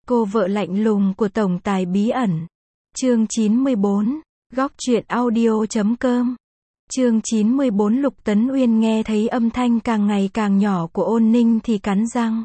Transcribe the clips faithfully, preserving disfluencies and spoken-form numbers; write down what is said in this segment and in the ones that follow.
Cô vợ lạnh lùng của tổng tài bí ẩn. Chương chín mươi bốn. Góc truyện audio chấm com. Chương chín mươi bốn. Lục Tấn Uyên nghe thấy âm thanh càng ngày càng nhỏ của Ôn Ninh thì cắn răng.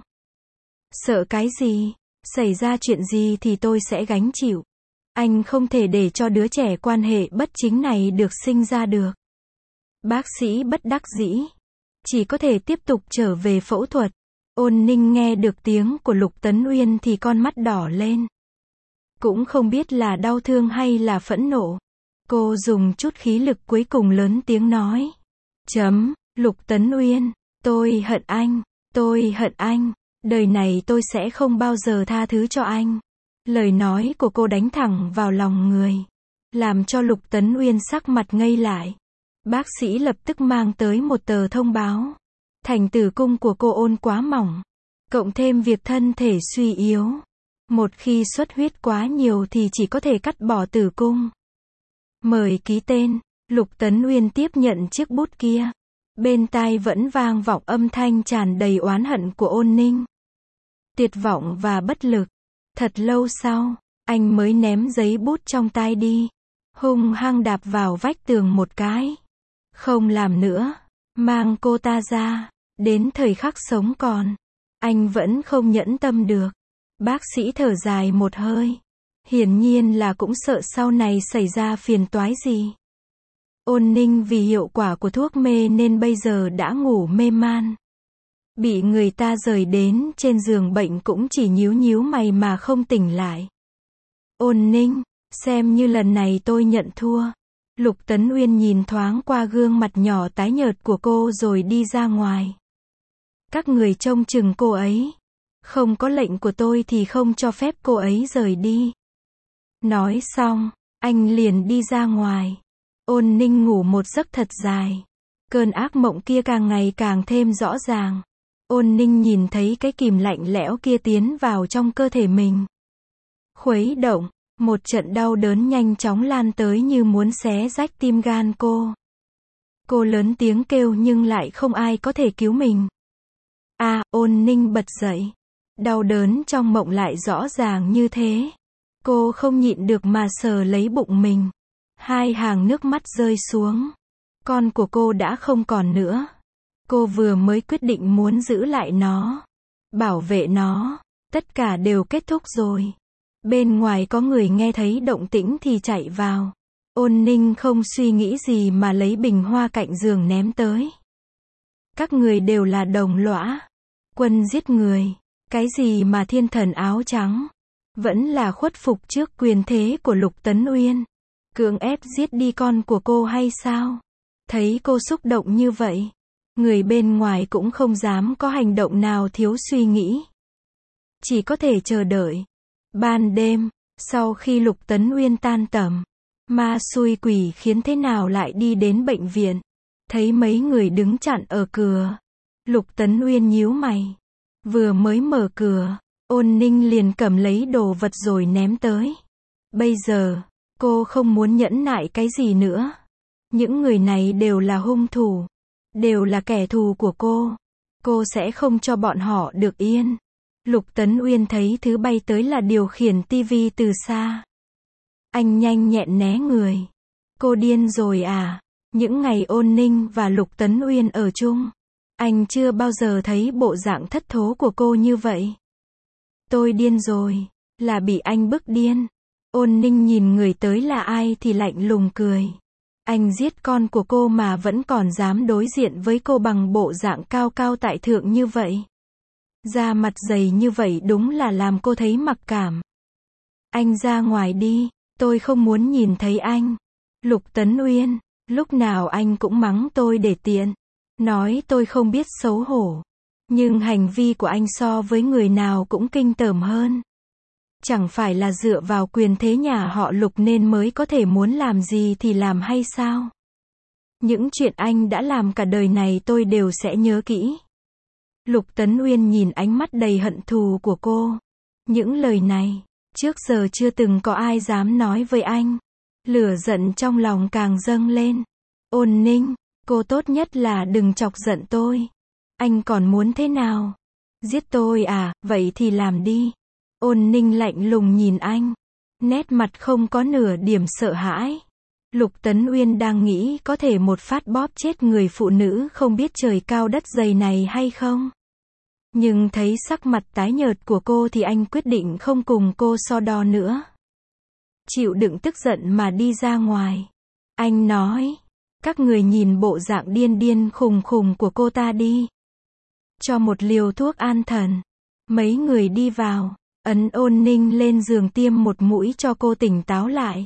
Sợ cái gì? Xảy ra chuyện gì thì tôi sẽ gánh chịu. Anh không thể để cho đứa trẻ quan hệ bất chính này được sinh ra được. Bác sĩ bất đắc dĩ. Chỉ có thể tiếp tục trở về phẫu thuật. Ôn Ninh nghe được tiếng của Lục Tấn Uyên thì con mắt đỏ lên. Cũng không biết là đau thương hay là phẫn nộ. Cô dùng chút khí lực cuối cùng lớn tiếng nói. Chấm, Lục Tấn Uyên, tôi hận anh, tôi hận anh, đời này tôi sẽ không bao giờ tha thứ cho anh. Lời nói của cô đánh thẳng vào lòng người, làm cho Lục Tấn Uyên sắc mặt ngây lại. Bác sĩ lập tức mang tới một tờ thông báo. Thành tử cung của cô Ôn quá mỏng, cộng thêm việc thân thể suy yếu. Một khi xuất huyết quá nhiều thì chỉ có thể cắt bỏ tử cung. Mời ký tên. Lục Tấn Uyên tiếp nhận chiếc bút kia. Bên tai vẫn vang vọng âm thanh tràn đầy oán hận của Ôn Ninh. Tuyệt vọng và bất lực. Thật lâu sau, anh mới ném giấy bút trong tay đi. Hung hăng đạp vào vách tường một cái. Không làm nữa. Mang cô ta ra. Đến thời khắc sống còn, anh vẫn không nhẫn tâm được. Bác sĩ thở dài một hơi. Hiển nhiên là cũng sợ sau này xảy ra phiền toái gì. Ôn Ninh vì hiệu quả của thuốc mê nên bây giờ đã ngủ mê man. Bị người ta rời đến trên giường bệnh cũng chỉ nhíu nhíu mày mà không tỉnh lại. Ôn Ninh, xem như lần này tôi nhận thua. Lục Tấn Uyên nhìn thoáng qua gương mặt nhỏ tái nhợt của cô rồi đi ra ngoài. Các người trông chừng cô ấy. Không có lệnh của tôi thì không cho phép cô ấy rời đi. Nói xong, anh liền đi ra ngoài. Ôn Ninh ngủ một giấc thật dài. Cơn ác mộng kia càng ngày càng thêm rõ ràng. Ôn Ninh nhìn thấy cái kìm lạnh lẽo kia tiến vào trong cơ thể mình. Khuấy động, một trận đau đớn nhanh chóng lan tới như muốn xé rách tim gan cô. Cô lớn tiếng kêu nhưng lại không ai có thể cứu mình. À, Ôn Ninh bật dậy. Đau đớn trong mộng lại rõ ràng như thế. Cô không nhịn được mà sờ lấy bụng mình. Hai hàng nước mắt rơi xuống. Con của cô đã không còn nữa. Cô vừa mới quyết định muốn giữ lại nó, bảo vệ nó. Tất cả đều kết thúc rồi. Bên ngoài có người nghe thấy động tĩnh thì chạy vào. Ôn Ninh không suy nghĩ gì mà lấy bình hoa cạnh giường ném tới. Các người đều là đồng lõa. Quân giết người. Cái gì mà thiên thần áo trắng. Vẫn là khuất phục trước quyền thế của Lục Tấn Uyên. Cưỡng ép giết đi con của cô hay sao? Thấy cô xúc động như vậy, người bên ngoài cũng không dám có hành động nào thiếu suy nghĩ. Chỉ có thể chờ đợi. Ban đêm, sau khi Lục Tấn Uyên tan tầm, ma xui quỷ khiến thế nào lại đi đến bệnh viện. Thấy mấy người đứng chặn ở cửa. Lục Tấn Uyên nhíu mày. Vừa mới mở cửa, Ôn Ninh liền cầm lấy đồ vật rồi ném tới. Bây giờ, cô không muốn nhẫn nại cái gì nữa. Những người này đều là hung thủ. Đều là kẻ thù của cô. Cô sẽ không cho bọn họ được yên. Lục Tấn Uyên thấy thứ bay tới là điều khiển tivi từ xa. Anh nhanh nhẹn né người. Cô điên rồi à? Những ngày Ôn Ninh và Lục Tấn Uyên ở chung, anh chưa bao giờ thấy bộ dạng thất thố của cô như vậy. Tôi điên rồi, là bị anh bức điên. Ôn Ninh nhìn người tới là ai thì lạnh lùng cười. Anh giết con của cô mà vẫn còn dám đối diện với cô bằng bộ dạng cao cao tại thượng như vậy. Da mặt dày như vậy đúng là làm cô thấy mặc cảm. Anh ra ngoài đi, tôi không muốn nhìn thấy anh. Lục Tấn Uyên, lúc nào anh cũng mắng tôi để tiện. Nói tôi không biết xấu hổ. Nhưng hành vi của anh so với người nào cũng kinh tởm hơn. Chẳng phải là dựa vào quyền thế nhà họ Lục nên mới có thể muốn làm gì thì làm hay sao? Những chuyện anh đã làm cả đời này tôi đều sẽ nhớ kỹ. Lục Tấn Uyên nhìn ánh mắt đầy hận thù của cô. Những lời này, trước giờ chưa từng có ai dám nói với anh. Lửa giận trong lòng càng dâng lên. Ôn Ninh, cô tốt nhất là đừng chọc giận tôi. Anh còn muốn thế nào? Giết tôi à, vậy thì làm đi. Ôn Ninh lạnh lùng nhìn anh. Nét mặt không có nửa điểm sợ hãi. Lục Tấn Uyên đang nghĩ có thể một phát bóp chết người phụ nữ không biết trời cao đất dày này hay không. Nhưng thấy sắc mặt tái nhợt của cô thì anh quyết định không cùng cô so đo nữa. Chịu đựng tức giận mà đi ra ngoài. Anh nói, các người nhìn bộ dạng điên điên khùng khùng của cô ta đi. Cho một liều thuốc an thần. Mấy người đi vào, ấn Ôn Ninh lên giường tiêm một mũi cho cô tỉnh táo lại.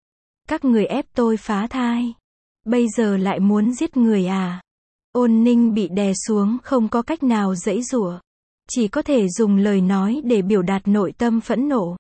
Các người ép tôi phá thai. Bây giờ lại muốn giết người à? Ôn Ninh bị đè xuống không có cách nào giãy giụa. Chỉ có thể dùng lời nói để biểu đạt nội tâm phẫn nộ.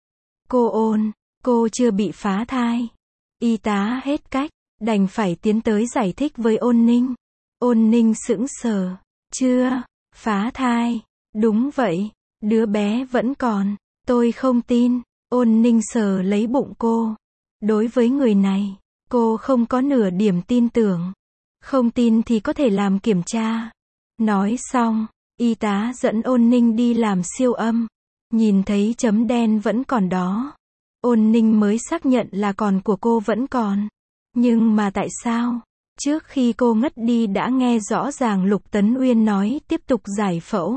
Cô Ôn, cô chưa bị phá thai. Y tá hết cách, đành phải tiến tới giải thích với Ôn Ninh. Ôn Ninh sững sờ. Chưa, phá thai. Đúng vậy, đứa bé vẫn còn. Tôi không tin. Ôn Ninh sờ lấy bụng cô. Đối với người này, cô không có nửa điểm tin tưởng. Không tin thì có thể làm kiểm tra. Nói xong, y tá dẫn Ôn Ninh đi làm siêu âm. Nhìn thấy chấm đen vẫn còn đó. Ôn Ninh mới xác nhận là còn của cô vẫn còn. Nhưng mà tại sao? Trước khi cô ngất đi đã nghe rõ ràng Lục Tấn Uyên nói tiếp tục giải phẫu.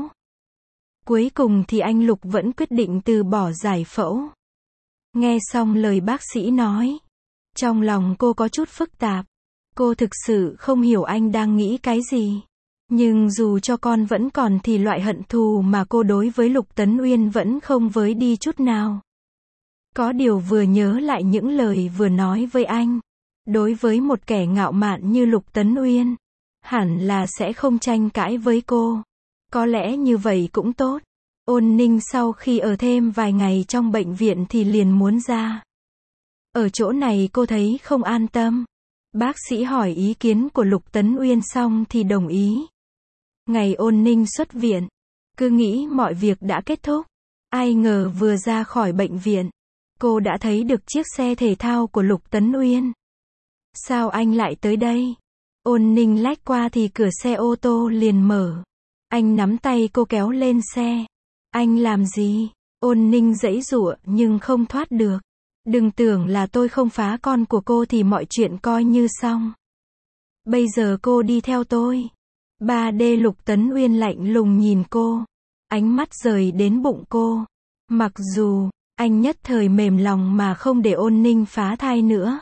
Cuối cùng thì anh Lục vẫn quyết định từ bỏ giải phẫu. Nghe xong lời bác sĩ nói, trong lòng cô có chút phức tạp. Cô thực sự không hiểu anh đang nghĩ cái gì. Nhưng dù cho con vẫn còn thì loại hận thù mà cô đối với Lục Tấn Uyên vẫn không với đi chút nào. Có điều vừa nhớ lại những lời vừa nói với anh. Đối với một kẻ ngạo mạn như Lục Tấn Uyên, hẳn là sẽ không tranh cãi với cô. Có lẽ như vậy cũng tốt. Ôn Ninh sau khi ở thêm vài ngày trong bệnh viện thì liền muốn ra. Ở chỗ này cô thấy không an tâm. Bác sĩ hỏi ý kiến của Lục Tấn Uyên xong thì đồng ý. Ngày Ôn Ninh xuất viện, cứ nghĩ mọi việc đã kết thúc. Ai ngờ vừa ra khỏi bệnh viện, cô đã thấy được chiếc xe thể thao của Lục Tấn Uyên. Sao anh lại tới đây? Ôn Ninh lách qua thì cửa xe ô tô liền mở. Anh nắm tay cô kéo lên xe. Anh làm gì? Ôn Ninh giãy giụa nhưng không thoát được. Đừng tưởng là tôi không phá con của cô thì mọi chuyện coi như xong. Bây giờ cô đi theo tôi. ba D Lục Tấn Uyên lạnh lùng nhìn cô. Ánh mắt rời đến bụng cô. Mặc dù, anh nhất thời mềm lòng mà không để Ôn Ninh phá thai nữa.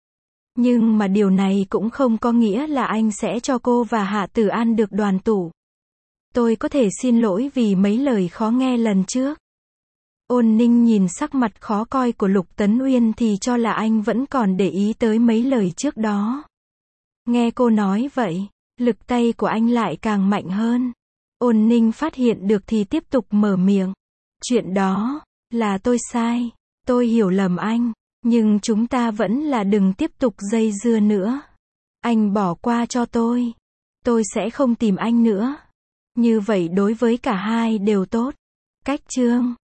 Nhưng mà điều này cũng không có nghĩa là anh sẽ cho cô và Hạ Tử An được đoàn tụ. Tôi có thể xin lỗi vì mấy lời khó nghe lần trước. Ôn Ninh nhìn sắc mặt khó coi của Lục Tấn Uyên thì cho là anh vẫn còn để ý tới mấy lời trước đó. Nghe cô nói vậy, lực tay của anh lại càng mạnh hơn. Ôn Ninh phát hiện được thì tiếp tục mở miệng. Chuyện đó, là tôi sai. Tôi hiểu lầm anh. Nhưng chúng ta vẫn là đừng tiếp tục dây dưa nữa. Anh bỏ qua cho tôi. Tôi sẽ không tìm anh nữa. Như vậy đối với cả hai đều tốt. Cách chương